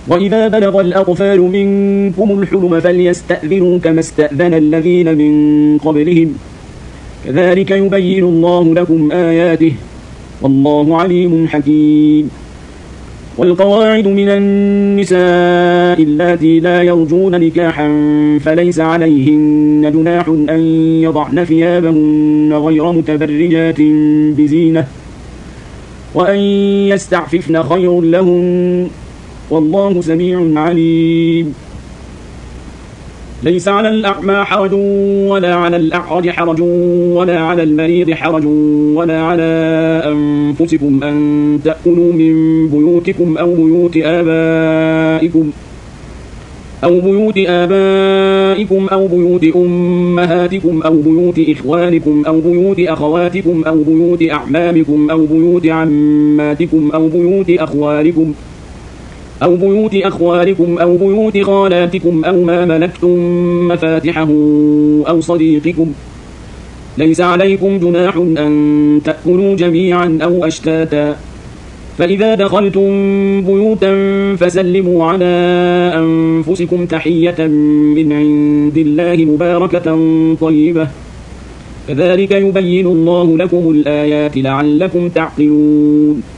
وإذا بلغ الأطفال منكم الحلم فليستأذنوا كما استأذن الذين من قبلهم كذلك يبين الله لكم آياته والله عليم حكيم. والقواعد من النساء اللاتي لا يرجون نكاحا فليس عليهن جناح أن يضعن ثيابهن غير متبرجات بزينة وأن يستعففن خير لهن والله سميع عليم. ليس على الأعمى حرج ولا على الأعرج حرج ولا على المريض حرج ولا على أنفسكم أن تأكلوا من بيوتكم أو بيوت آبائكم أو بيوت أمهاتكم أو بيوت إخوانكم أو بيوت أخواتكم أو بيوت أعمامكم أو بيوت عماتكم أو بيوت أخوالكم أو بيوت خالاتكم أو ما ملكتم مفاتحه أو صديقكم. ليس عليكم جناح أن تأكلوا جميعا أو أشتاتا فإذا دخلتم بيوتا فسلموا على أنفسكم تحية من عند الله مباركة طيبة كذلك يبين الله لكم الآيات لعلكم تعقلون.